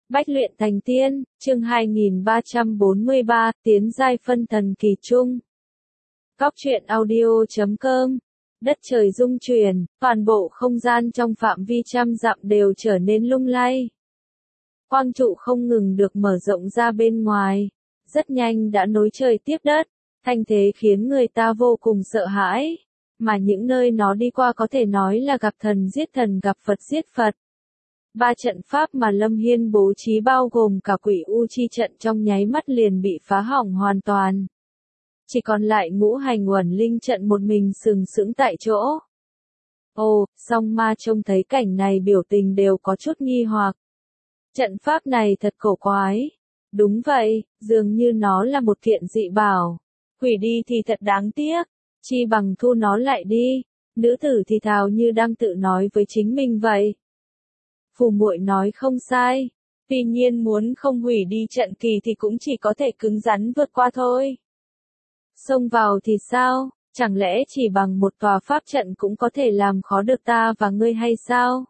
Bách luyện thành tiên, chương 2343, tiến giai phân thần kỳ trung. Góc truyện audio.com. Đất trời rung chuyển, toàn bộ không gian trong phạm vi trăm dặm đều trở nên lung lay. Quang trụ không ngừng được mở rộng ra bên ngoài, rất nhanh đã nối trời tiếp đất, thanh thế khiến người ta vô cùng sợ hãi, mà những nơi nó đi qua có thể nói là gặp thần giết thần gặp Phật giết Phật. 3 trận pháp mà Lâm Hiên bố trí bao gồm cả quỷ u chi trận trong nháy mắt liền bị phá hỏng hoàn toàn. Chỉ còn lại ngũ hành uẩn linh trận một mình sừng sững tại chỗ. Ồ, song ma trông thấy cảnh này biểu tình đều có chút nghi hoặc. Trận pháp này thật cổ quái. Đúng vậy, dường như nó là một kiện dị bảo. Hủy đi thì thật đáng tiếc, chi bằng thu nó lại đi. Nữ tử thì thào như đang tự nói với chính mình vậy. Phù muội nói không sai, tuy nhiên muốn không hủy đi trận kỳ thì cũng chỉ có thể cứng rắn vượt qua thôi. Xông vào thì sao, chẳng lẽ chỉ bằng một tòa pháp trận cũng có thể làm khó được ta và ngươi hay sao?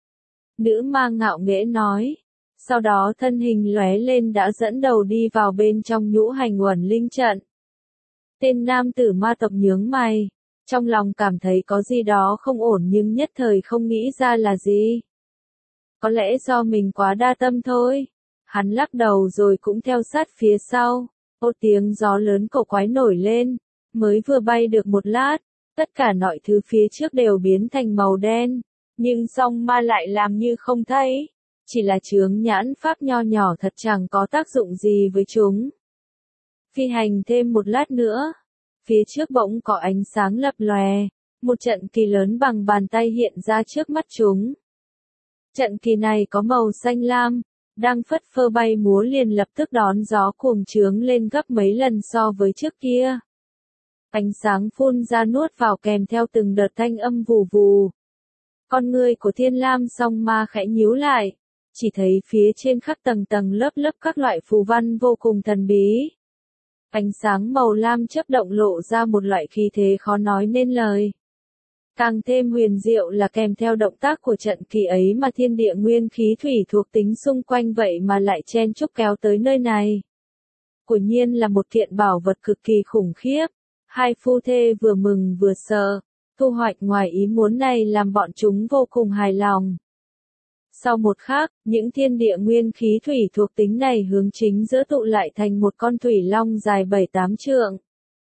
Nữ ma ngạo nghễ nói, sau đó thân hình lóe lên đã dẫn đầu đi vào bên trong ngũ hành uẩn linh trận. Tên nam tử ma tộc nhướng mày, trong lòng cảm thấy có gì đó không ổn nhưng nhất thời không nghĩ ra là gì. Có lẽ do mình quá đa tâm thôi. Hắn lắc đầu rồi cũng theo sát phía sau. Ô tiếng gió lớn cổ quái nổi lên. Mới vừa bay được một lát, tất cả mọi thứ phía trước đều biến thành màu đen. Nhưng song ma lại làm như không thấy. Chỉ là chướng nhãn pháp nho nhỏ thật chẳng có tác dụng gì với chúng. Phi hành thêm một lát nữa. Phía trước bỗng có ánh sáng lập lòe. Một trận kỳ lớn bằng bàn tay hiện ra trước mắt chúng. Trận kỳ này có màu xanh lam, đang phất phơ bay múa liền lập tức đón gió cuồng trướng lên gấp mấy lần so với trước kia. Ánh sáng phun ra nuốt vào kèm theo từng đợt thanh âm vù vù. Con người của Thiên Lam song ma khẽ nhíu lại, chỉ thấy phía trên khắc tầng tầng lớp lớp các loại phù văn vô cùng thần bí. Ánh sáng màu lam chớp động lộ ra một loại khí thế khó nói nên lời. Càng thêm huyền diệu là kèm theo động tác của trận kỳ ấy mà thiên địa nguyên khí thủy thuộc tính xung quanh vậy mà lại chen chúc kéo tới nơi này. Quả nhiên là một kiện bảo vật cực kỳ khủng khiếp. Hai phu thê vừa mừng vừa sợ, thu hoạch ngoài ý muốn này làm bọn chúng vô cùng hài lòng. Sau một khắc, những thiên địa nguyên khí thủy thuộc tính này hướng chính giữa tụ lại thành một con thủy long dài 7-8 trượng.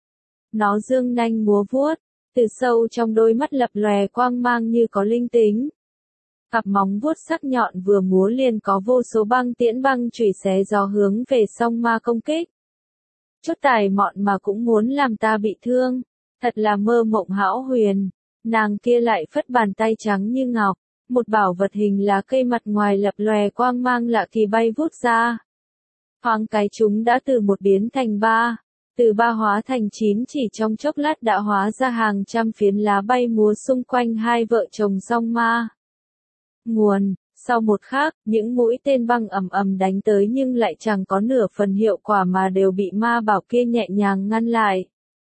Nó dương nanh múa vuốt. Từ sâu trong đôi mắt lập lòe quang mang như có linh tính. Cặp móng vuốt sắc nhọn vừa múa liền có vô số băng tiễn băng chùy xé gió hướng về song ma công kích. Chút tài mọn mà cũng muốn làm ta bị thương. Thật là mơ mộng hão huyền. Nàng kia lại phất bàn tay trắng như ngọc. Một bảo vật hình lá cây mặt ngoài lập lòe quang mang lạ kỳ bay vút ra. Thoáng cái chúng đã từ một biến thành 3. Từ 3 hóa thành 9 chỉ trong chốc lát đã hóa ra hàng trăm phiến lá bay múa xung quanh hai vợ chồng song ma. Nguồn, sau một khắc, những mũi tên băng ầm ầm đánh tới nhưng lại chẳng có nửa phần hiệu quả mà đều bị ma bảo kia nhẹ nhàng ngăn lại.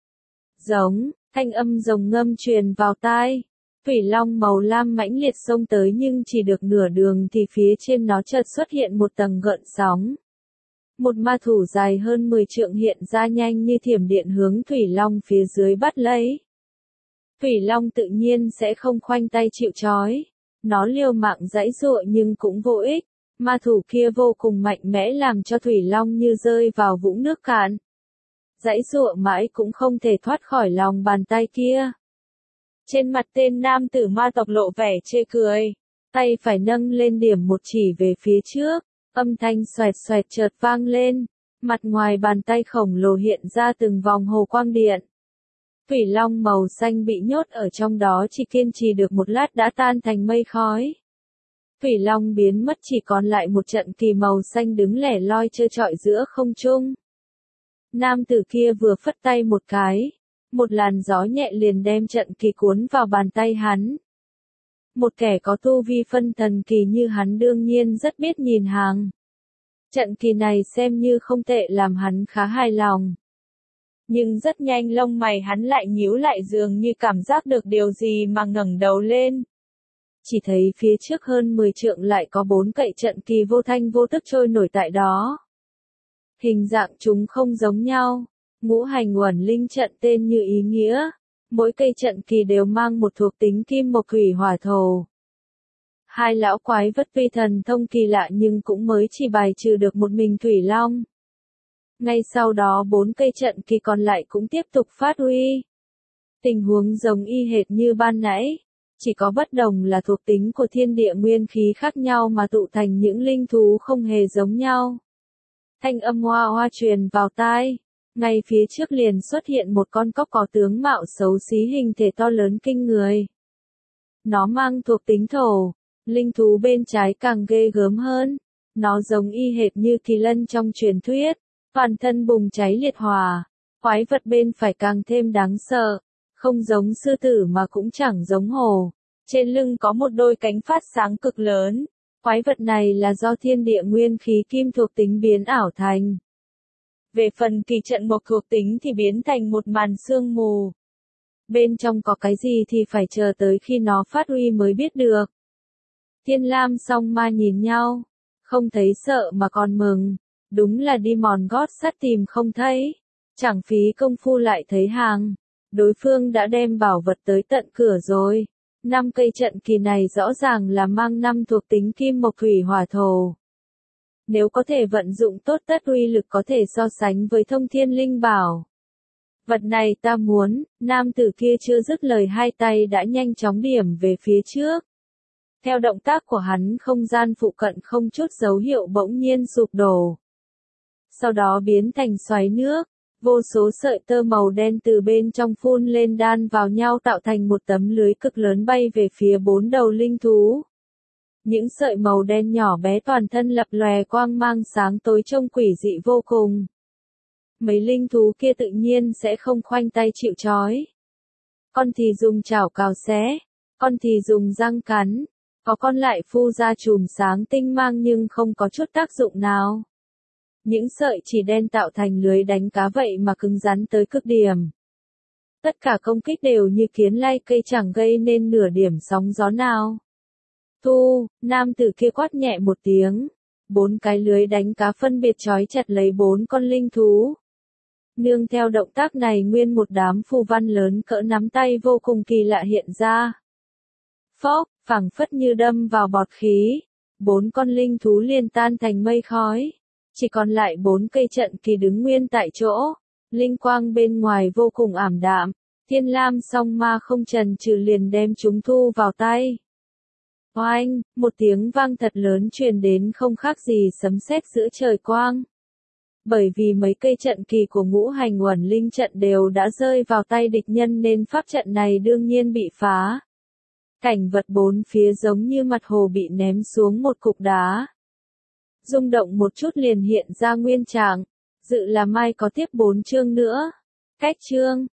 Giống, thanh âm rồng ngâm truyền vào tai. Thủy long màu lam mãnh liệt xông tới nhưng chỉ được nửa đường thì phía trên nó chợt xuất hiện một tầng gợn sóng. Một ma thủ dài hơn 10 trượng hiện ra nhanh như thiểm điện hướng Thủy Long phía dưới bắt lấy. Thủy Long tự nhiên sẽ không khoanh tay chịu trói. Nó liều mạng giãy giụa nhưng cũng vô ích. Ma thủ kia vô cùng mạnh mẽ làm cho Thủy Long như rơi vào vũng nước cạn. Giãy giụa mãi cũng không thể thoát khỏi lòng bàn tay kia. Trên mặt tên nam tử ma tộc lộ vẻ chê cười. Tay phải nâng lên điểm một chỉ về phía trước. Âm thanh xoẹt xoẹt chợt vang lên, mặt ngoài bàn tay khổng lồ hiện ra từng vòng hồ quang điện. Thủy long màu xanh bị nhốt ở trong đó chỉ kiên trì được một lát đã tan thành mây khói. Thủy long biến mất chỉ còn lại một trận kỳ màu xanh đứng lẻ loi trơ trọi giữa không trung. Nam tử kia vừa phất tay một cái, một làn gió nhẹ liền đem trận kỳ cuốn vào bàn tay hắn. Một kẻ có tu vi phân thần kỳ như hắn đương nhiên rất biết nhìn hàng. Trận kỳ này xem như không tệ làm hắn khá hài lòng. Nhưng rất nhanh lông mày hắn lại nhíu lại dường như cảm giác được điều gì mà ngẩng đầu lên. chỉ thấy phía trước hơn 10 trượng lại có 4 cậy trận kỳ vô thanh vô tức trôi nổi tại đó. Hình dạng chúng không giống nhau, ngũ hành uẩn linh trận tên như ý nghĩa, mỗi cây trận kỳ đều mang một thuộc tính kim mộc thủy hỏa thổ. Hai lão quái vật tuy thần thông kỳ lạ nhưng cũng mới chỉ bài trừ được một mình Thủy Long. Ngay sau đó 4 cây trận kỳ còn lại cũng tiếp tục phát huy. Tình huống giống y hệt như ban nãy, chỉ có bất đồng là thuộc tính của thiên địa nguyên khí khác nhau mà tụ thành những linh thú không hề giống nhau. Thanh âm hoa hoa truyền vào tai, ngay phía trước liền xuất hiện một con cóc có tướng mạo xấu xí hình thể to lớn kinh người. Nó mang thuộc tính thổ, linh thú bên trái càng ghê gớm hơn, nó giống y hệt như kỳ lân trong truyền thuyết, toàn thân bùng cháy liệt hỏa. Quái vật bên phải càng thêm đáng sợ, không giống sư tử mà cũng chẳng giống hổ, trên lưng có một đôi cánh phát sáng cực lớn. Quái vật này là do thiên địa nguyên khí kim thuộc tính biến ảo thành. Về phần kỳ trận mộc thuộc tính thì biến thành một màn sương mù. Bên trong có cái gì thì phải chờ tới khi nó phát huy mới biết được. Thiên Lam song ma nhìn nhau, không thấy sợ mà còn mừng, đúng là đi mòn gót sắt tìm không thấy, chẳng phí công phu lại thấy hàng, đối phương đã đem bảo vật tới tận cửa rồi. 5 cây trận kỳ này rõ ràng là mang 5 thuộc tính kim mộc thủy hỏa thổ. Nếu có thể vận dụng tốt tất uy lực có thể so sánh với thông thiên linh bảo. Vật này ta muốn, nam tử kia chưa dứt lời hai tay đã nhanh chóng điểm về phía trước. Theo động tác của hắn không gian phụ cận không chút dấu hiệu bỗng nhiên sụp đổ. Sau đó biến thành xoáy nước. Vô số sợi tơ màu đen từ bên trong phun lên đan vào nhau tạo thành một tấm lưới cực lớn bay về phía 4 đầu linh thú. Những sợi màu đen nhỏ bé toàn thân lập lòe quang mang sáng tối trông quỷ dị vô cùng. Mấy linh thú kia tự nhiên sẽ không khoanh tay chịu trói. Con thì dùng chảo cào xé, con thì dùng răng cắn, có con lại phu ra chùm sáng tinh mang nhưng không có chút tác dụng nào. Những sợi chỉ đen tạo thành lưới đánh cá vậy mà cứng rắn tới cực điểm. Tất cả công kích đều như kiến lai cây chẳng gây nên nửa điểm sóng gió nào. Thu, nam tử kia quát nhẹ một tiếng. 4 cái lưới đánh cá phân biệt trói chặt lấy 4 con linh thú. Nương theo động tác này nguyên một đám phù văn lớn cỡ nắm tay vô cùng kỳ lạ hiện ra. Phốc, phảng phất như đâm vào bọt khí. 4 con linh thú liền tan thành mây khói. Chỉ còn lại 4 cây trận kỳ đứng nguyên tại chỗ, linh quang bên ngoài vô cùng ảm đạm, Thiên Lam song ma không chần chừ liền đem chúng thu vào tay. Oanh, một tiếng vang thật lớn truyền đến không khác gì sấm sét giữa trời quang. Bởi vì mấy cây trận kỳ của ngũ hành uẩn linh trận đều đã rơi vào tay địch nhân nên pháp trận này đương nhiên bị phá. Cảnh vật bốn phía giống như mặt hồ bị ném xuống một cục đá. Rung động một chút liền hiện ra nguyên trạng, dự là mai có tiếp 4 chương nữa. Cách chương